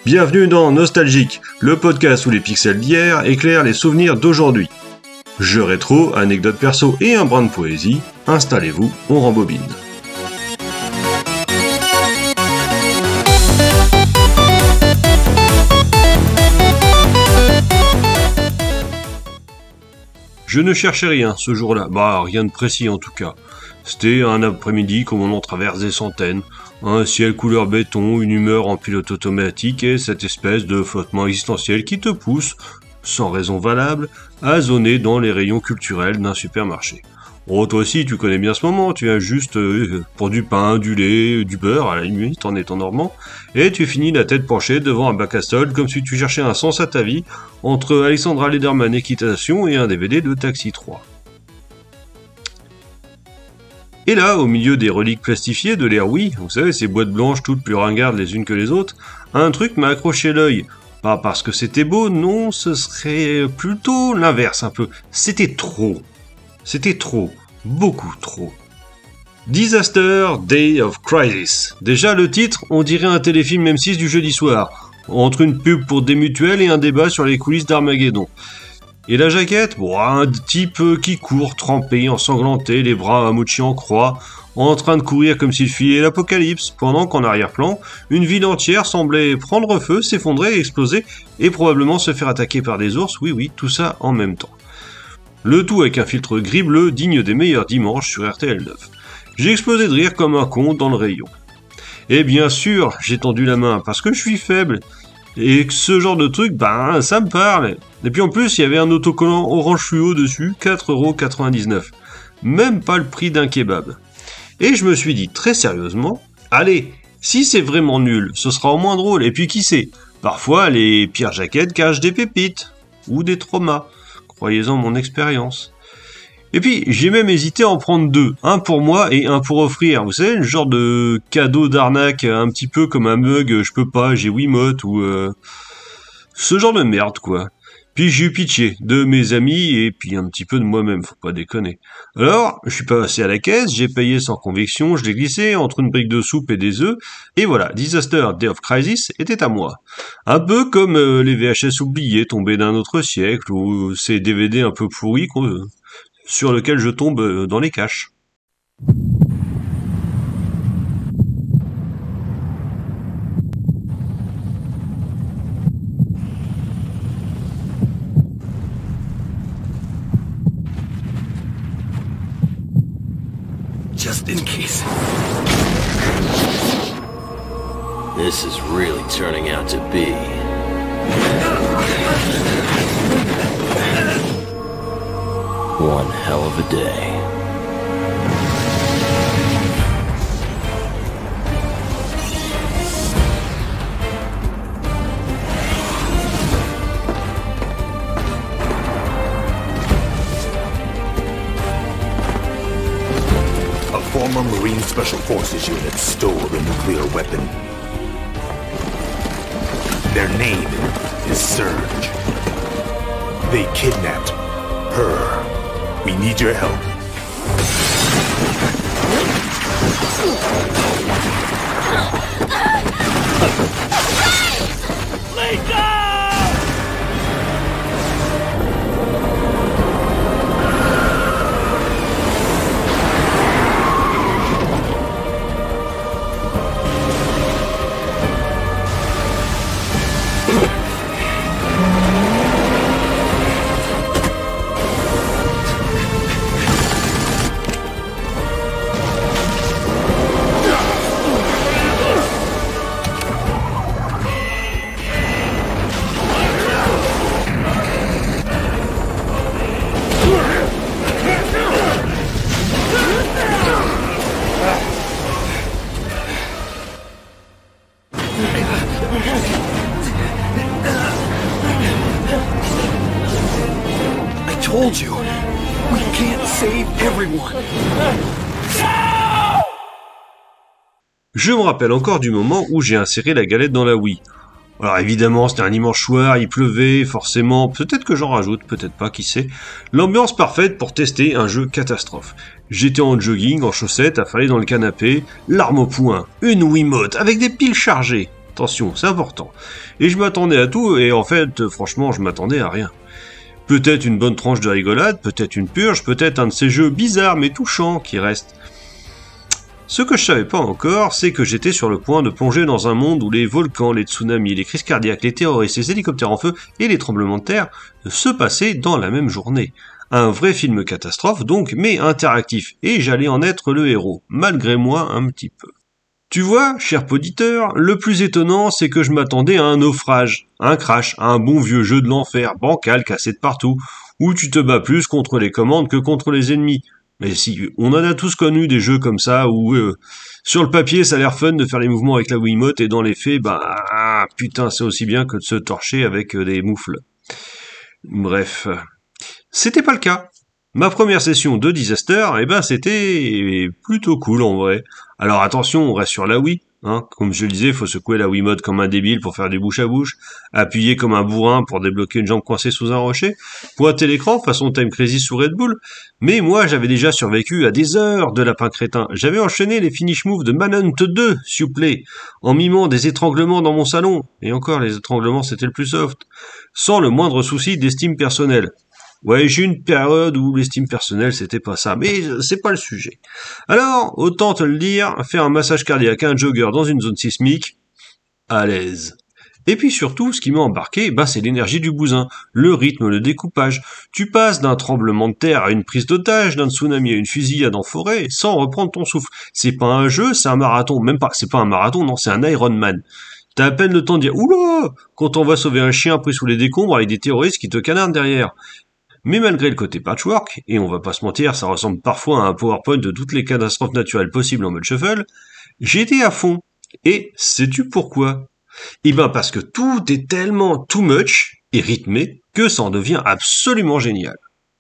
Bienvenue dans Nostalgique, le podcast où les pixels d'hier éclairent les souvenirs d'aujourd'hui. Jeux rétro, anecdotes perso et un brin de poésie, installez-vous, on rembobine. Je ne cherchais rien ce jour-là, rien de précis en tout cas. C'était un après-midi comme on en traverse des centaines, un ciel couleur béton, une humeur en pilote automatique et cette espèce de flottement existentiel qui te pousse, sans raison valable, à zoner dans les rayons culturels d'un supermarché. Oh, toi aussi, tu connais bien ce moment, tu viens juste pour du pain, du lait, du beurre, à la limite, en étant normand, et tu finis la tête penchée devant un bac à solde comme si tu cherchais un sens à ta vie entre Alexandra Lederman Équitation et un DVD de Taxi 3. Et là, au milieu des reliques plastifiées de l'ère Wii, vous savez, ces boîtes blanches toutes plus ringardes les unes que les autres, un truc m'a accroché l'œil. Pas parce que c'était beau, non, ce serait plutôt l'inverse un peu. C'était trop. C'était trop. Beaucoup trop. Disaster Day of Crisis. Déjà le titre, on dirait un téléfilm M6 du jeudi soir, entre une pub pour des mutuelles et un débat sur les coulisses d'Armageddon. Et la jaquette, un type qui court, trempé, ensanglanté, les bras à mochi en croix, en train de courir comme s'il fuyait l'apocalypse, pendant qu'en arrière-plan, une ville entière semblait prendre feu, s'effondrer, exploser, et probablement se faire attaquer par des ours, oui, tout ça en même temps. Le tout avec un filtre gris-bleu digne des meilleurs dimanches sur RTL 9. J'ai explosé de rire comme un con dans le rayon. Et bien sûr, j'ai tendu la main, parce que je suis faible, et que ce genre de truc, ça me parle. Et puis en plus, il y avait un autocollant orange fluo dessus, 4,99€. Même pas le prix d'un kebab. Et je me suis dit très sérieusement, allez, si c'est vraiment nul, ce sera au moins drôle. Et puis qui sait, parfois les pires jaquettes cachent des pépites, ou des traumas. Croyez-en mon expérience. Et puis, j'ai même hésité à en prendre deux. Un pour moi et un pour offrir. Vous savez, le genre de cadeau d'arnaque, un petit peu comme un mug, je peux pas, j'ai Wiimote, ou ce genre de merde, quoi. Puis j'ai eu pitié de mes amis et puis un petit peu de moi-même, faut pas déconner. Alors, je suis passé à la caisse, j'ai payé sans conviction, je l'ai glissé entre une brique de soupe et des œufs, et voilà, Disaster Day of Crisis était à moi. Un peu comme les VHS oubliés tombés d'un autre siècle, ou ces DVD un peu pourris sur lesquels je tombe dans les caches. Just in case. This is really turning out to be one hell of a day. A former Marine Special Forces unit stole the nuclear weapon. Their name is Surge. They kidnapped her. We need your help. Let go! I told you, we can't save everyone. Je me rappelle encore du moment où j'ai inséré la galette dans la Wii. Alors évidemment, c'était un dimanche soir, il pleuvait, forcément, peut-être que j'en rajoute, peut-être pas, qui sait. L'ambiance parfaite pour tester un jeu catastrophe. J'étais en jogging, en chaussettes, affalé dans le canapé, l'arme au poing, une Wiimote avec des piles chargées. Attention, c'est important. Et je m'attendais à tout, et en fait, franchement, je m'attendais à rien. Peut-être une bonne tranche de rigolade, peut-être une purge, peut-être un de ces jeux bizarres mais touchants qui restent. Ce que je savais pas encore, c'est que j'étais sur le point de plonger dans un monde où les volcans, les tsunamis, les crises cardiaques, les terroristes, les hélicoptères en feu et les tremblements de terre se passaient dans la même journée. Un vrai film catastrophe donc, mais interactif, et j'allais en être le héros, malgré moi un petit peu. Tu vois, cher poditeur, le plus étonnant, c'est que je m'attendais à un naufrage, un crash, à un bon vieux jeu de l'enfer, bancal, cassé de partout, où tu te bats plus contre les commandes que contre les ennemis. Mais si, on en a tous connu des jeux comme ça, où sur le papier ça a l'air fun de faire les mouvements avec la Wiimote, et dans les faits, putain, c'est aussi bien que de se torcher avec des moufles. Bref, c'était pas le cas. Ma première session de Disaster, c'était plutôt cool en vrai. Alors attention, on reste sur la Wii, hein. Comme je le disais, faut secouer la Wiimote comme un débile pour faire du bouche à bouche, appuyer comme un bourrin pour débloquer une jambe coincée sous un rocher, pointer l'écran façon Time Crisis sous Red Bull. Mais moi, j'avais déjà survécu à des heures de lapin crétin. J'avais enchaîné les finish moves de Manhunt 2, s'il vous plaît, en mimant des étranglements dans mon salon. Et encore, les étranglements, c'était le plus soft. Sans le moindre souci d'estime personnelle. Ouais, j'ai eu une période où l'estime personnelle, c'était pas ça, mais c'est pas le sujet. Alors, autant te le dire, faire un massage cardiaque à un jogger dans une zone sismique, à l'aise. Et puis surtout, ce qui m'a embarqué, c'est l'énergie du bousin, le rythme, le découpage. Tu passes d'un tremblement de terre à une prise d'otage, d'un tsunami à une fusillade en forêt, sans reprendre ton souffle. C'est pas un jeu, c'est un marathon. Même pas, c'est pas un marathon, non, c'est un Ironman. T'as à peine le temps de dire « Oula !» quand on va sauver un chien pris sous les décombres avec des terroristes qui te canardent derrière. Mais malgré le côté patchwork, et on va pas se mentir, ça ressemble parfois à un PowerPoint de toutes les catastrophes naturelles possibles en mode shuffle, j'étais à fond. Et sais-tu pourquoi ? Parce que tout est tellement too much et rythmé que ça en devient absolument génial.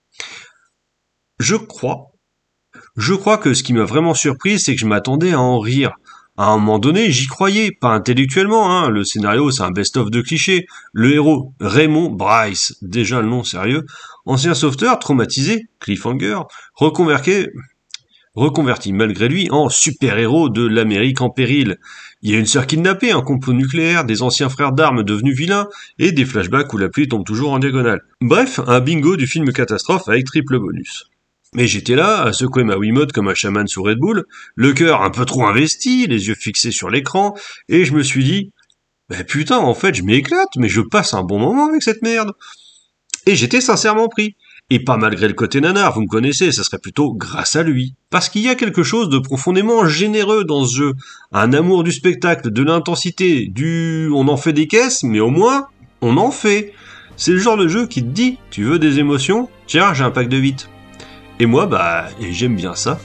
Je crois que ce qui m'a vraiment surpris, c'est que je m'attendais à en rire. À un moment donné, j'y croyais, pas intellectuellement, hein. Le scénario, c'est un best-of de clichés. Le héros, Raymond Bryce, déjà le nom sérieux, ancien sauveteur, traumatisé, cliffhanger, reconverti malgré lui en super-héros de l'Amérique en péril. Il y a une sœur kidnappée, un complot nucléaire, des anciens frères d'armes devenus vilains, et des flashbacks où la pluie tombe toujours en diagonale. Bref, un bingo du film catastrophe avec triple bonus. Mais j'étais là, à secouer ma Wiimote comme un chaman sous Red Bull, le cœur un peu trop investi, les yeux fixés sur l'écran, et je me suis dit, putain, en fait, je m'éclate, mais je passe un bon moment avec cette merde. Et j'étais sincèrement pris. Et pas malgré le côté nanar, vous me connaissez, ça serait plutôt grâce à lui. Parce qu'il y a quelque chose de profondément généreux dans ce jeu. Un amour du spectacle, de l'intensité, on en fait des caisses, mais au moins, on en fait. C'est le genre de jeu qui te dit, tu veux des émotions ? Tiens, j'ai un pack de 8. Et moi, j'aime bien ça.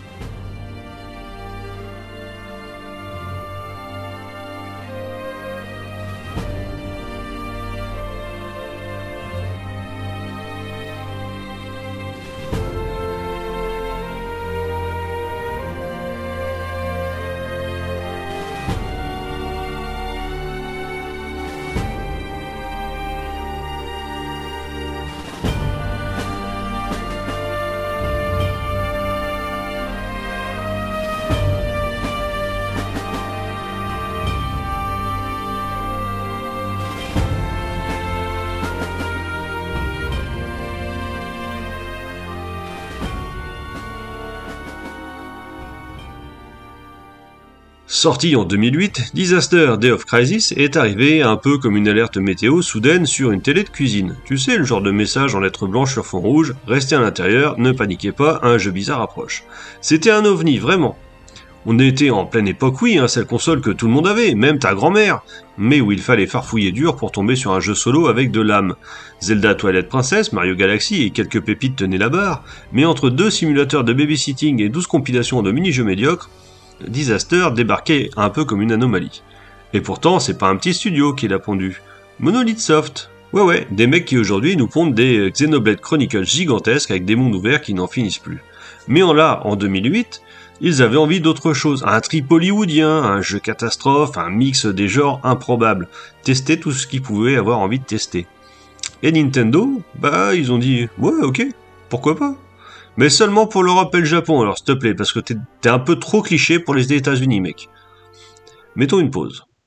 Sorti en 2008, Disaster Day of Crisis est arrivé un peu comme une alerte météo soudaine sur une télé de cuisine. Tu sais, le genre de message en lettres blanches sur fond rouge, restez à l'intérieur, ne paniquez pas, un jeu bizarre approche. C'était un ovni, vraiment. On était en pleine époque Wii, celle console que tout le monde avait, même ta grand-mère, mais où il fallait farfouiller dur pour tomber sur un jeu solo avec de l'âme. Zelda Twilight Princess, Mario Galaxy et quelques pépites tenaient la barre, mais entre 2 simulateurs de babysitting et 12 compilations de mini-jeux médiocres, Disaster débarquait un peu comme une anomalie. Et pourtant, c'est pas un petit studio qui l'a pondu. Monolith Soft. Ouais, des mecs qui aujourd'hui nous pondent des Xenoblade Chronicles gigantesques avec des mondes ouverts qui n'en finissent plus. Mais en 2008, ils avaient envie d'autre chose, un trip hollywoodien, un jeu catastrophe, un mix des genres improbables. Tester tout ce qu'ils pouvaient avoir envie de tester. Et Nintendo, ils ont dit, ouais, ok, pourquoi pas ? Mais seulement pour l'Europe et le Japon, alors s'il te plaît, parce que t'es un peu trop cliché pour les États-Unis, mec. Mettons une pause.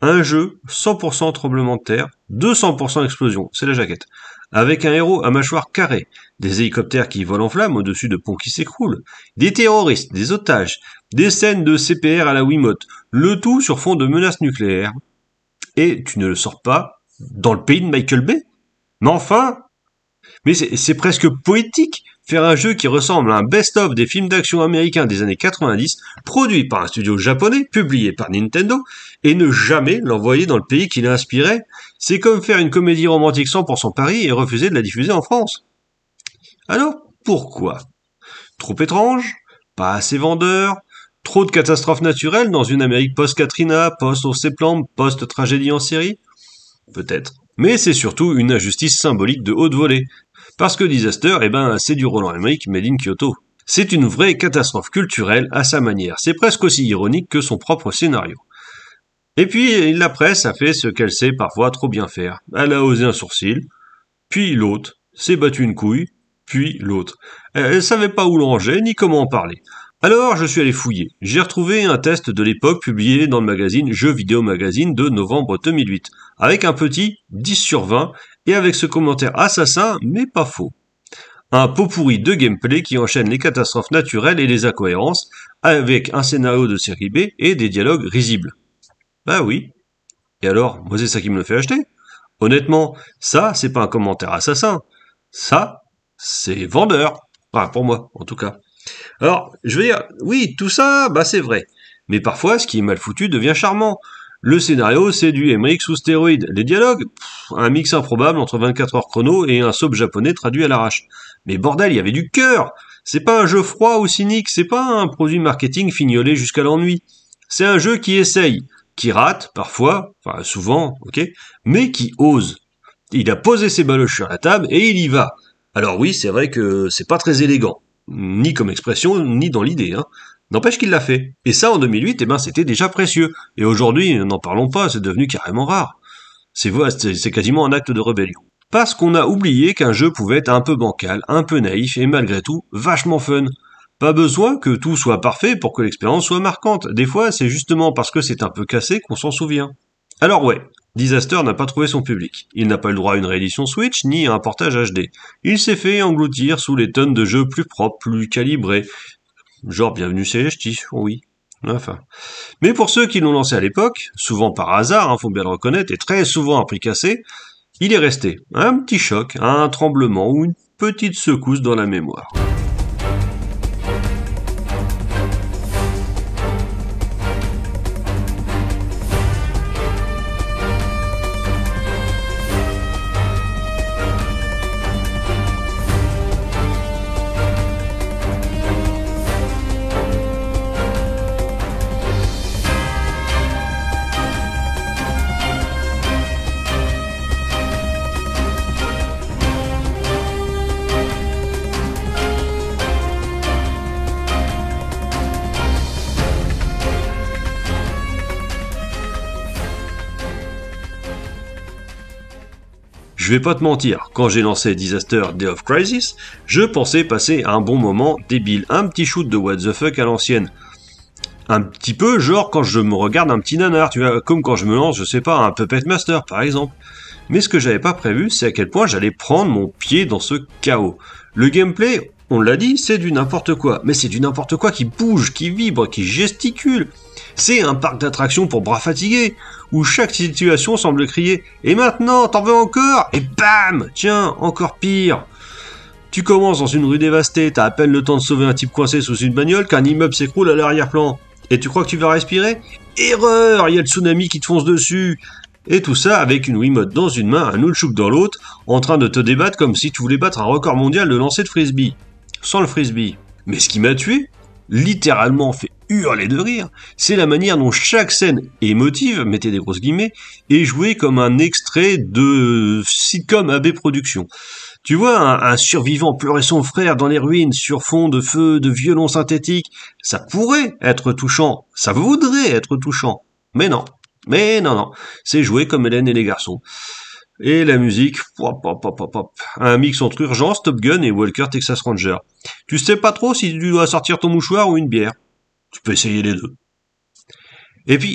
Un jeu 100% tremblement de terre, 200% explosion, c'est la jaquette. Avec un héros à mâchoire carrée, des hélicoptères qui volent en flammes au-dessus de ponts qui s'écroulent, des terroristes, des otages, des scènes de CPR à la Wiimote, le tout sur fond de menaces nucléaires. Et tu ne le sors pas dans le pays de Michael Bay? Mais enfin! Mais c'est presque poétique, faire un jeu qui ressemble à un best-of des films d'action américains des années 90, produit par un studio japonais, publié par Nintendo, et ne jamais l'envoyer dans le pays qui l'a inspiré. C'est comme faire une comédie romantique 100% Paris et refuser de la diffuser en France. Alors, pourquoi? Trop étrange? Pas assez vendeur? Trop de catastrophes naturelles dans une Amérique post-Katrina, post-septembre, post-tragédie en série? Peut-être. Mais c'est surtout une injustice symbolique de haute volée. Parce que Disaster, c'est du Roland Emmerich made in Kyoto. C'est une vraie catastrophe culturelle à sa manière. C'est presque aussi ironique que son propre scénario. Et puis, la presse a fait ce qu'elle sait parfois trop bien faire. Elle a osé un sourcil, puis l'autre, s'est battu une couille, puis l'autre. Elle savait pas où le ranger, ni comment en parler. Alors, je suis allé fouiller. J'ai retrouvé un test de l'époque publié dans le magazine Jeux Vidéo Magazine de novembre 2008, avec un petit 10 sur 20, et avec ce commentaire assassin, mais pas faux. Un pot pourri de gameplay qui enchaîne les catastrophes naturelles et les incohérences, avec un scénario de série B et des dialogues risibles. Bah oui. Et alors, moi c'est ça qui me le fait acheter. Honnêtement, ça, c'est pas un commentaire assassin. Ça, c'est vendeur. Enfin, pour moi, en tout cas. Alors, je veux dire, oui, tout ça, c'est vrai. Mais parfois, ce qui est mal foutu devient charmant. Le scénario, c'est du Emmerich sous stéroïdes. Les dialogues, un mix improbable entre 24 heures chrono et un soap japonais traduit à l'arrache. Mais bordel, il y avait du cœur. C'est pas un jeu froid ou cynique, c'est pas un produit marketing fignolé jusqu'à l'ennui. C'est un jeu qui essaye, qui rate, parfois, enfin souvent, ok, mais qui ose. Il a posé ses baloches sur la table et il y va. Alors oui, c'est vrai que c'est pas très élégant. Ni comme expression, ni dans l'idée, hein. N'empêche qu'il l'a fait. Et ça, en 2008, c'était déjà précieux. Et aujourd'hui, n'en parlons pas, c'est devenu carrément rare. C'est quasiment un acte de rébellion. Parce qu'on a oublié qu'un jeu pouvait être un peu bancal, un peu naïf, et malgré tout, vachement fun. Pas besoin que tout soit parfait pour que l'expérience soit marquante. Des fois, c'est justement parce que c'est un peu cassé qu'on s'en souvient. Alors ouais, Disaster n'a pas trouvé son public. Il n'a pas le droit à une réédition Switch, ni à un portage HD. Il s'est fait engloutir sous les tonnes de jeux plus propres, plus calibrés. Genre bienvenue chez les ch'tis, oui. Enfin. Mais pour ceux qui l'ont lancé à l'époque, souvent par hasard, faut bien le reconnaître, et très souvent à prix cassé, il est resté un petit choc, un tremblement ou une petite secousse dans la mémoire. Je vais pas te mentir, quand j'ai lancé Disaster Day of Crisis, je pensais passer un bon moment débile, un petit shoot de what the fuck à l'ancienne. Un petit peu genre quand je me regarde un petit nanar, tu vois, comme quand je me lance, je sais pas, un Puppet Master par exemple. Mais ce que j'avais pas prévu, c'est à quel point j'allais prendre mon pied dans ce chaos. Le gameplay, on l'a dit, c'est du n'importe quoi, mais c'est du n'importe quoi qui bouge, qui vibre, qui gesticule. C'est un parc d'attractions pour bras fatigués, où chaque situation semble crier « Et maintenant, t'en veux encore ?» Et bam ! Tiens, encore pire. Tu commences dans une rue dévastée, t'as à peine le temps de sauver un type coincé sous une bagnole qu'un immeuble s'écroule à l'arrière-plan. Et tu crois que tu vas respirer ? Erreur ! Il y a le tsunami qui te fonce dessus. Et tout ça avec une Wiimote dans une main, un nunchuk dans l'autre, en train de te débattre comme si tu voulais battre un record mondial de lancer de frisbee. Sans le frisbee. Mais ce qui m'a tué, littéralement fait hurler de rire, c'est la manière dont chaque scène émotive, mettez des grosses guillemets, est jouée comme un extrait de sitcom AB Productions. Tu vois, un survivant pleurer son frère dans les ruines sur fond de feu, de violon synthétique, ça pourrait être touchant, ça voudrait être touchant, mais non, c'est joué comme Hélène et les garçons. Et la musique, un mix entre Urgence, Top Gun et Walker Texas Ranger. Tu sais pas trop si tu dois sortir ton mouchoir ou une bière. Tu peux essayer les deux. Et puis,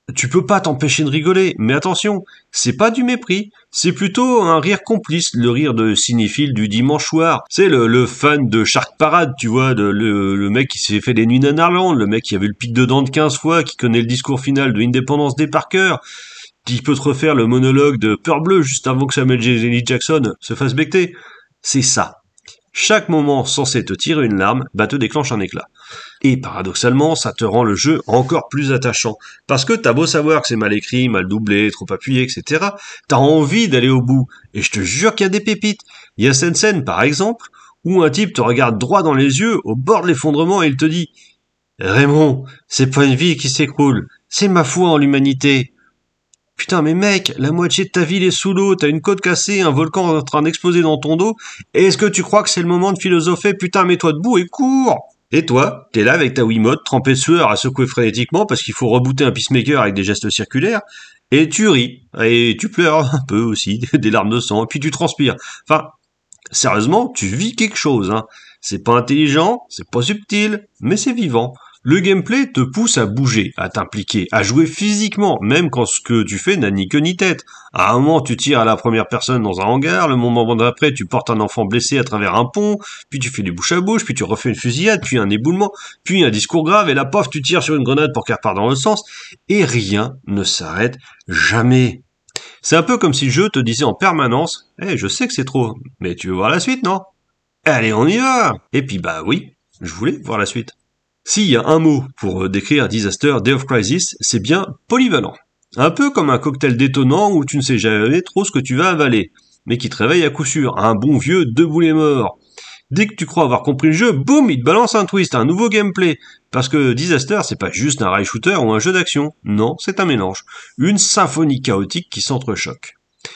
Tu peux pas t'empêcher de rigoler, mais attention, c'est pas du mépris, c'est plutôt un rire complice, le rire de cinéphile du dimanche soir. C'est le fan de Shark Parade, tu vois, le mec qui s'est fait les nuits Nanarland, le mec qui a vu le pic de Dante 15 fois, qui connaît le discours final de Independence Day par cœur, qui peut te refaire le monologue de Peur Bleue juste avant que Samuel L. Jackson se fasse becter. C'est ça. Chaque moment censé te tirer une larme, te déclenche un éclat. Et paradoxalement, ça te rend le jeu encore plus attachant. Parce que t'as beau savoir que c'est mal écrit, mal doublé, trop appuyé, etc., t'as envie d'aller au bout. Et je te jure qu'il y a des pépites. Il y a cette scène, par exemple, où un type te regarde droit dans les yeux, au bord de l'effondrement, et il te dit « Raymond, c'est pas une vie qui s'écroule, c'est ma foi en l'humanité. » Putain, mais mec, la moitié de ta ville est sous l'eau, t'as une côte cassée, un volcan en train d'exploser dans ton dos, et est-ce que tu crois que c'est le moment de philosopher? Putain, mets-toi debout et cours! Et toi, t'es là avec ta Wiimote, trempée de sueur à secouer frénétiquement parce qu'il faut rebooter un peacemaker avec des gestes circulaires, et tu ris, et tu pleures un peu aussi, des larmes de sang, et puis tu transpires. Enfin, sérieusement, tu vis quelque chose, hein. C'est pas intelligent, c'est pas subtil, mais c'est vivant. Le gameplay te pousse à bouger, à t'impliquer, à jouer physiquement, même quand ce que tu fais n'a ni queue ni tête. À un moment, tu tires à la première personne dans un hangar, le moment d'après, tu portes un enfant blessé à travers un pont, puis tu fais du bouche à bouche, puis tu refais une fusillade, puis un éboulement, puis un discours grave, et là, pof, tu tires sur une grenade pour qu'elle reparte dans le sens, et rien ne s'arrête jamais. C'est un peu comme si le jeu te disait en permanence « je sais que c'est trop, mais tu veux voir la suite, non ?»« Allez, on y va !» Et puis oui, je voulais voir la suite. S'il y a un mot pour décrire Disaster Day of Crisis, c'est bien polyvalent. Un peu comme un cocktail détonnant où tu ne sais jamais trop ce que tu vas avaler, mais qui te réveille à coup sûr, un bon vieux debout les morts. Dès que tu crois avoir compris le jeu, boum, il te balance un twist, un nouveau gameplay. Parce que Disaster, c'est pas juste un rail shooter ou un jeu d'action. Non, c'est un mélange. Une symphonie chaotique qui s'entrechoque.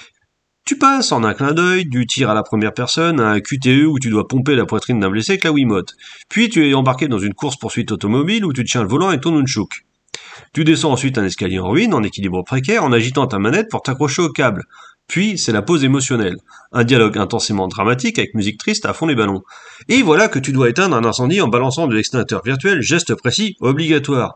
Tu passes en un clin d'œil du tir à la première personne à un QTE où tu dois pomper la poitrine d'un blessé avec la Wiimote. Puis tu es embarqué dans une course-poursuite automobile où tu tiens le volant et ton nunchuk. Tu descends ensuite un escalier en ruine, en équilibre précaire, en agitant ta manette pour t'accrocher au câble. Puis c'est la pause émotionnelle. Un dialogue intensément dramatique avec musique triste à fond les ballons. Et voilà que tu dois éteindre un incendie en balançant de l'extincteur virtuel, geste précis, obligatoire.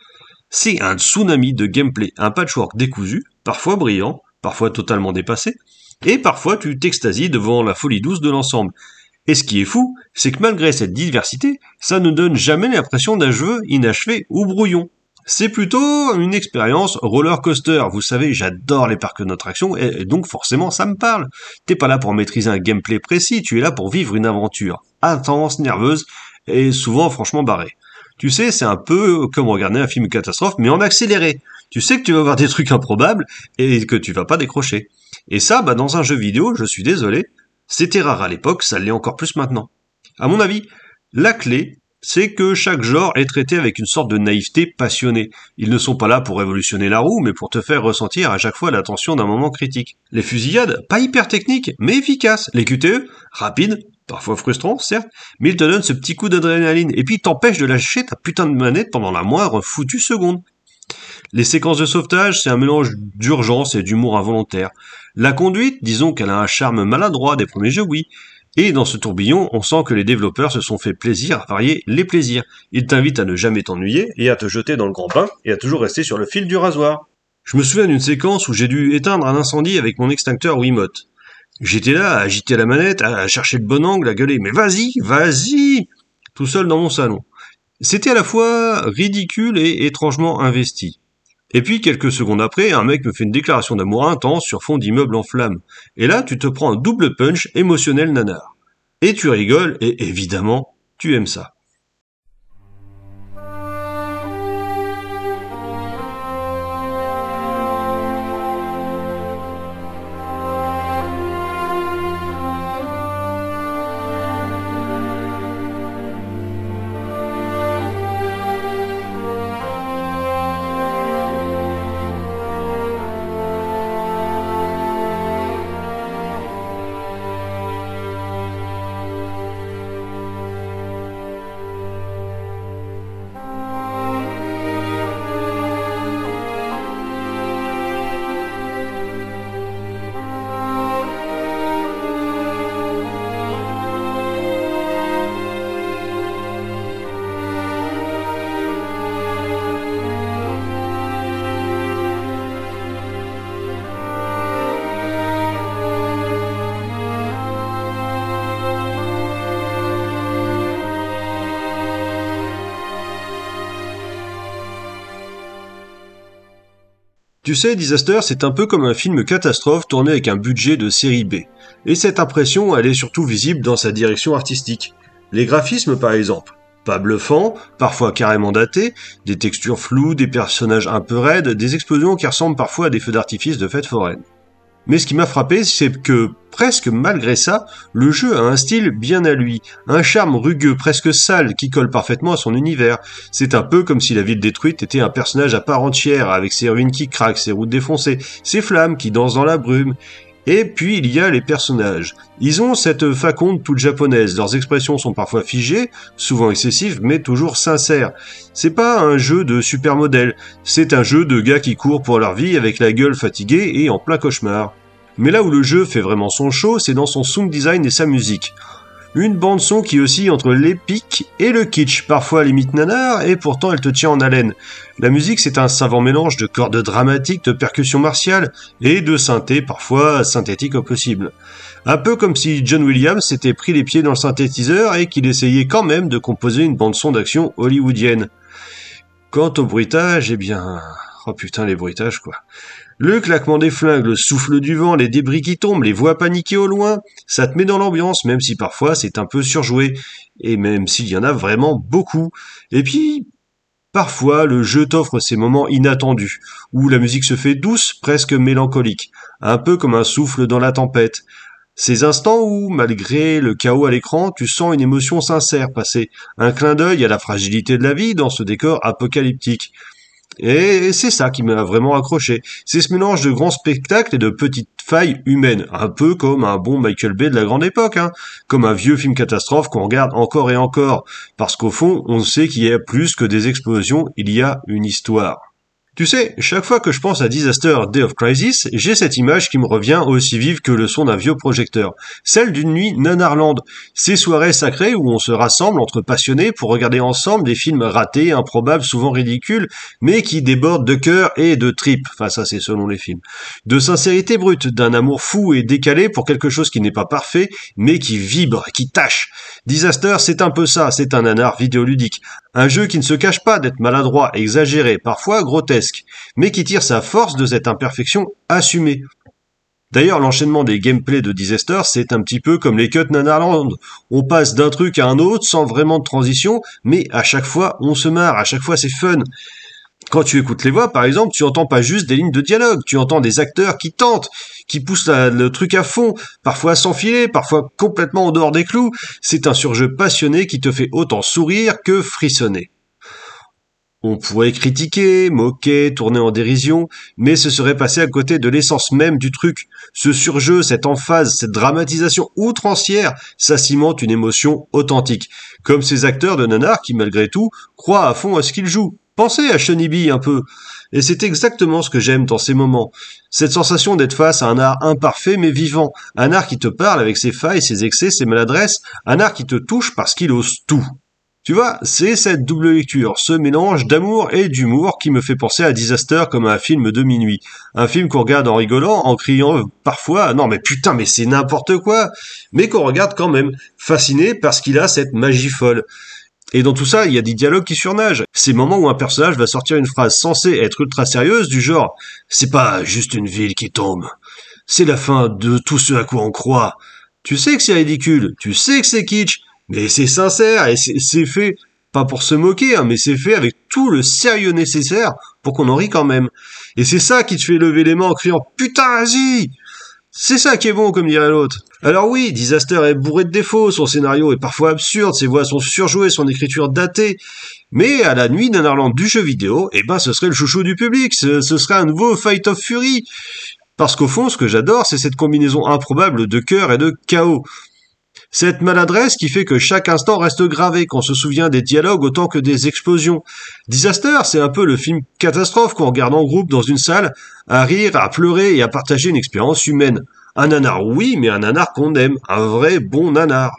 C'est un tsunami de gameplay, un patchwork décousu, parfois brillant, parfois totalement dépassé, et parfois tu t'extasies devant la folie douce de l'ensemble. Et ce qui est fou, c'est que malgré cette diversité, ça ne donne jamais l'impression d'un jeu inachevé ou brouillon. C'est plutôt une expérience roller coaster. Vous savez, j'adore les parcs d'attractions et donc forcément ça me parle. T'es pas là pour maîtriser un gameplay précis, tu es là pour vivre une aventure intense, nerveuse et souvent franchement barrée. Tu sais, c'est un peu comme regarder un film catastrophe mais en accéléré. Tu sais que tu vas voir des trucs improbables et que tu vas pas décrocher. Et ça, dans un jeu vidéo, je suis désolé, c'était rare à l'époque, ça l'est encore plus maintenant. À mon avis, la clé, c'est que chaque genre est traité avec une sorte de naïveté passionnée. Ils ne sont pas là pour révolutionner la roue, mais pour te faire ressentir à chaque fois la tension d'un moment critique. Les fusillades, pas hyper techniques, mais efficaces. Les QTE, rapides, parfois frustrants, certes, mais ils te donnent ce petit coup d'adrénaline, et puis t'empêchent de lâcher ta putain de manette pendant la moindre foutue seconde. Les séquences de sauvetage, c'est un mélange d'urgence et d'humour involontaire. La conduite, disons qu'elle a un charme maladroit des premiers jeux, oui. Et dans ce tourbillon, on sent que les développeurs se sont fait plaisir à varier les plaisirs. Ils t'invitent à ne jamais t'ennuyer et à te jeter dans le grand bain et à toujours rester sur le fil du rasoir. Je me souviens d'une séquence où j'ai dû éteindre un incendie avec mon extincteur Wiimote. J'étais là à agiter la manette, à chercher le bon angle, à gueuler « Mais vas-y, vas-y !» tout seul dans mon salon. C'était à la fois ridicule et étrangement investi. Et puis, quelques secondes après, un mec me fait une déclaration d'amour intense sur fond d'immeuble en flammes. Et là, tu te prends un double punch émotionnel nanar. Et tu rigoles, et évidemment, tu aimes ça. Tu sais, Disaster, c'est un peu comme un film catastrophe tourné avec un budget de série B. Et cette impression, elle est surtout visible dans sa direction artistique. Les graphismes, par exemple. Pas bluffants, parfois carrément datés, des textures floues, des personnages un peu raides, des explosions qui ressemblent parfois à des feux d'artifice de fête foraine. Mais ce qui m'a frappé, c'est que, presque malgré ça, le jeu a un style bien à lui, un charme rugueux, presque sale, qui colle parfaitement à son univers. C'est un peu comme si la ville détruite était un personnage à part entière, avec ses ruines qui craquent, ses routes défoncées, ses flammes qui dansent dans la brume. Et puis il y a les personnages. Ils ont cette faconde toute japonaise, leurs expressions sont parfois figées, souvent excessives, mais toujours sincères. C'est pas un jeu de supermodèle, c'est un jeu de gars qui courent pour leur vie avec la gueule fatiguée et en plein cauchemar. Mais là où le jeu fait vraiment son show, c'est dans son sound design et sa musique. Une bande-son qui oscille entre l'épique et le kitsch, parfois limite nanar, et pourtant elle te tient en haleine. La musique, c'est un savant mélange de cordes dramatiques, de percussions martiales, et de synthé, parfois synthétique au possible. Un peu comme si John Williams s'était pris les pieds dans le synthétiseur et qu'il essayait quand même de composer une bande-son d'action hollywoodienne. Quant au bruitage, eh bien... Oh putain, les bruitages, quoi. Le claquement des flingues, le souffle du vent, les débris qui tombent, les voix paniquées au loin, ça te met dans l'ambiance, même si parfois c'est un peu surjoué, et même s'il y en a vraiment beaucoup. Et puis, parfois, le jeu t'offre ces moments inattendus, où la musique se fait douce, presque mélancolique, un peu comme un souffle dans la tempête. Ces instants où, malgré le chaos à l'écran, tu sens une émotion sincère passer, un clin d'œil à la fragilité de la vie dans ce décor apocalyptique. Et c'est ça qui m'a vraiment accroché. C'est ce mélange de grands spectacles et de petites failles humaines. Un peu comme un bon Michael Bay de la grande époque, hein. Comme un vieux film catastrophe qu'on regarde encore et encore. Parce qu'au fond, on sait qu'il y a plus que des explosions, il y a une histoire. Tu sais, chaque fois que je pense à Disaster Day of Crisis, j'ai cette image qui me revient aussi vive que le son d'un vieux projecteur. Celle d'une nuit nanarlande. Ces soirées sacrées où on se rassemble entre passionnés pour regarder ensemble des films ratés, improbables, souvent ridicules, mais qui débordent de cœur et de tripes. Enfin, ça c'est selon les films. De sincérité brute, d'un amour fou et décalé pour quelque chose qui n'est pas parfait, mais qui vibre, qui tâche. Disaster, c'est un peu ça, c'est un nanar vidéoludique. Un jeu qui ne se cache pas d'être maladroit, exagéré, parfois grotesque, mais qui tire sa force de cette imperfection assumée. D'ailleurs, l'enchaînement des gameplays de Disaster, c'est un petit peu comme les cuts Nanarland. On passe d'un truc à un autre sans vraiment de transition, mais à chaque fois, on se marre, à chaque fois c'est fun. Quand tu écoutes les voix, par exemple, tu entends pas juste des lignes de dialogue, tu entends des acteurs qui tentent, qui poussent le truc à fond, parfois sans filet, parfois complètement en dehors des clous. C'est un surjeu passionné qui te fait autant sourire que frissonner. On pourrait critiquer, moquer, tourner en dérision, mais ce serait passer à côté de l'essence même du truc. Ce surjeu, cette emphase, cette dramatisation outrancière, ça cimente une émotion authentique. Comme ces acteurs de nanar qui, malgré tout, croient à fond à ce qu'ils jouent. Pensez à Shunibi un peu. Et c'est exactement ce que j'aime dans ces moments. Cette sensation d'être face à un art imparfait mais vivant. Un art qui te parle avec ses failles, ses excès, ses maladresses. Un art qui te touche parce qu'il ose tout. Tu vois, c'est cette double lecture, ce mélange d'amour et d'humour qui me fait penser à Disaster comme à un film de minuit. Un film qu'on regarde en rigolant, en criant parfois « Non mais putain, mais c'est n'importe quoi !» mais qu'on regarde quand même, fasciné parce qu'il a cette magie folle. Et dans tout ça, il y a des dialogues qui surnagent. Ces moments où un personnage va sortir une phrase censée être ultra sérieuse du genre « C'est pas juste une ville qui tombe. C'est la fin de tout ce à quoi on croit. Tu sais que c'est ridicule, tu sais que c'est kitsch, mais c'est sincère et c'est fait, pas pour se moquer, hein, mais c'est fait avec tout le sérieux nécessaire pour qu'on en rie quand même. Et c'est ça qui te fait lever les mains en criant « Putain, vas-y !» C'est ça qui est bon, comme dirait l'autre. Alors oui, Disaster est bourré de défauts, son scénario est parfois absurde, ses voix sont surjouées, son écriture datée. Mais à la nuit nanarlande du jeu vidéo, eh ben ce serait le chouchou du public, ce serait un nouveau Fight of Fury. Parce qu'au fond, ce que j'adore, c'est cette combinaison improbable de cœur et de chaos. Cette maladresse qui fait que chaque instant reste gravé, qu'on se souvient des dialogues autant que des explosions. Disaster, c'est un peu le film catastrophe qu'on regarde en groupe dans une salle, à rire, à pleurer et à partager une expérience humaine. Un nanar, oui, mais un nanar qu'on aime, un vrai bon nanar.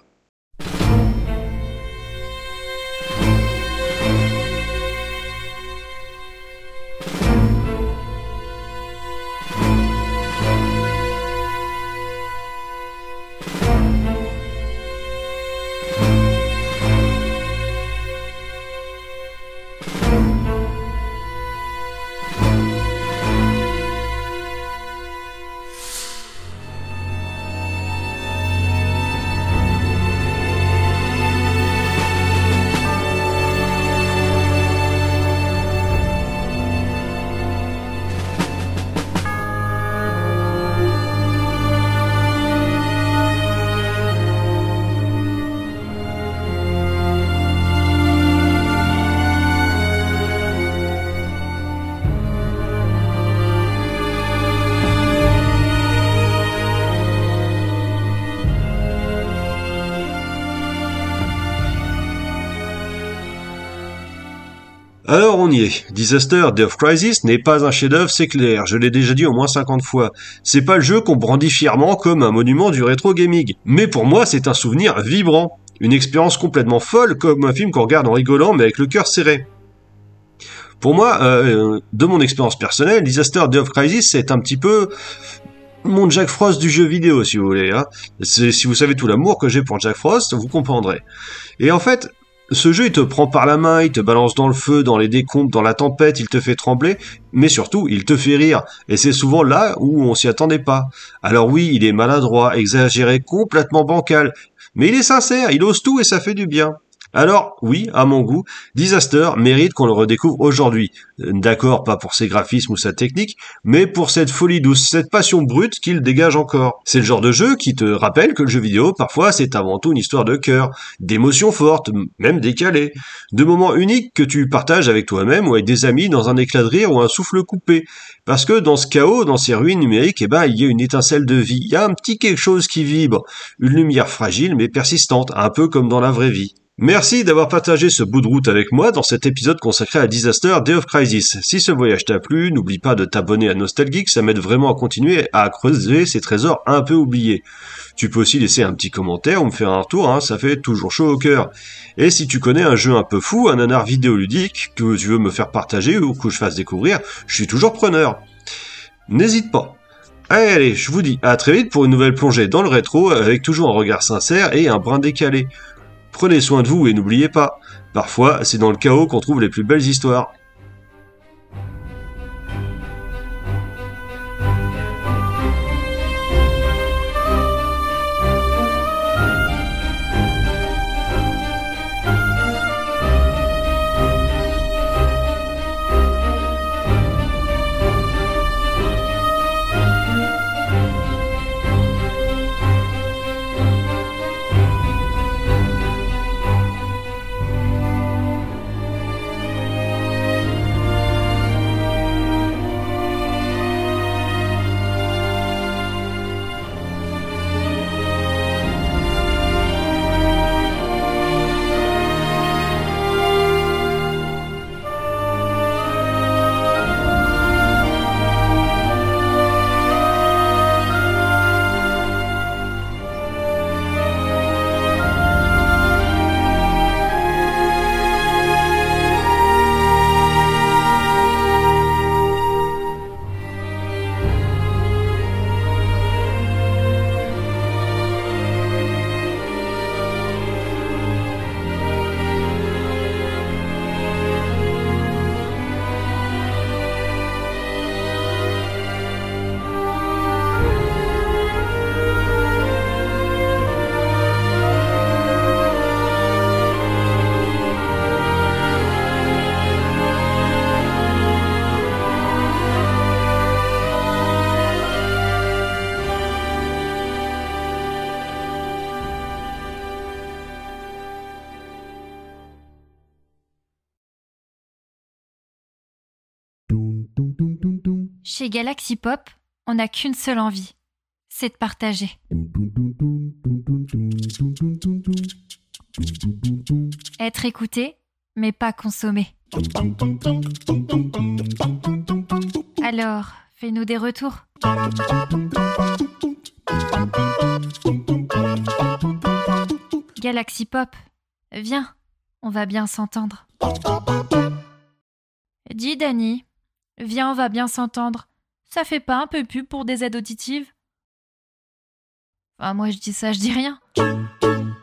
Alors on y est. Disaster Day of Crisis n'est pas un chef-d'œuvre, c'est clair, je l'ai déjà dit au moins 50 fois. C'est pas le jeu qu'on brandit fièrement comme un monument du rétro gaming. Mais pour moi, c'est un souvenir vibrant. Une expérience complètement folle, comme un film qu'on regarde en rigolant mais avec le cœur serré. Pour moi, de mon expérience personnelle, Disaster Day of Crisis, c'est un petit peu mon Jack Frost du jeu vidéo, si vous voulez. Hein. Si vous savez tout l'amour que j'ai pour Jack Frost, vous comprendrez. Et en fait, ce jeu, il te prend par la main, il te balance dans le feu, dans les décombres, dans la tempête, il te fait trembler, mais surtout, il te fait rire. Et c'est souvent là où on s'y attendait pas. Alors oui, il est maladroit, exagéré, complètement bancal, mais il est sincère, il ose tout et ça fait du bien. Alors, oui, à mon goût, Disaster mérite qu'on le redécouvre aujourd'hui. D'accord, pas pour ses graphismes ou sa technique, mais pour cette folie douce, cette passion brute qu'il dégage encore. C'est le genre de jeu qui te rappelle que le jeu vidéo, parfois, c'est avant tout une histoire de cœur, d'émotions fortes, même décalées, de moments uniques que tu partages avec toi-même ou avec des amis dans un éclat de rire ou un souffle coupé. Parce que dans ce chaos, dans ces ruines numériques, il y a une étincelle de vie, il y a un petit quelque chose qui vibre, une lumière fragile mais persistante, un peu comme dans la vraie vie. Merci d'avoir partagé ce bout de route avec moi dans cet épisode consacré à Disaster Day of Crisis. Si ce voyage t'a plu, n'oublie pas de t'abonner à Nostalgeek, ça m'aide vraiment à continuer à creuser ces trésors un peu oubliés. Tu peux aussi laisser un petit commentaire ou me faire un retour, hein, ça fait toujours chaud au cœur. Et si tu connais un jeu un peu fou, un nanar vidéoludique que tu veux me faire partager ou que je fasse découvrir, je suis toujours preneur. N'hésite pas. Allez, je vous dis à très vite pour une nouvelle plongée dans le rétro avec toujours un regard sincère et un brin décalé. Prenez soin de vous et n'oubliez pas, parfois c'est dans le chaos qu'on trouve les plus belles histoires. Chez Galaxy Pop, on n'a qu'une seule envie, c'est de partager. Être écouté, mais pas consommé. Alors, fais-nous des retours. Galaxy Pop, viens, on va bien s'entendre. Dis Dani, viens, on va bien s'entendre. Ça fait pas un peu pub pour des aides auditives ? Enfin, moi je dis ça, je dis rien.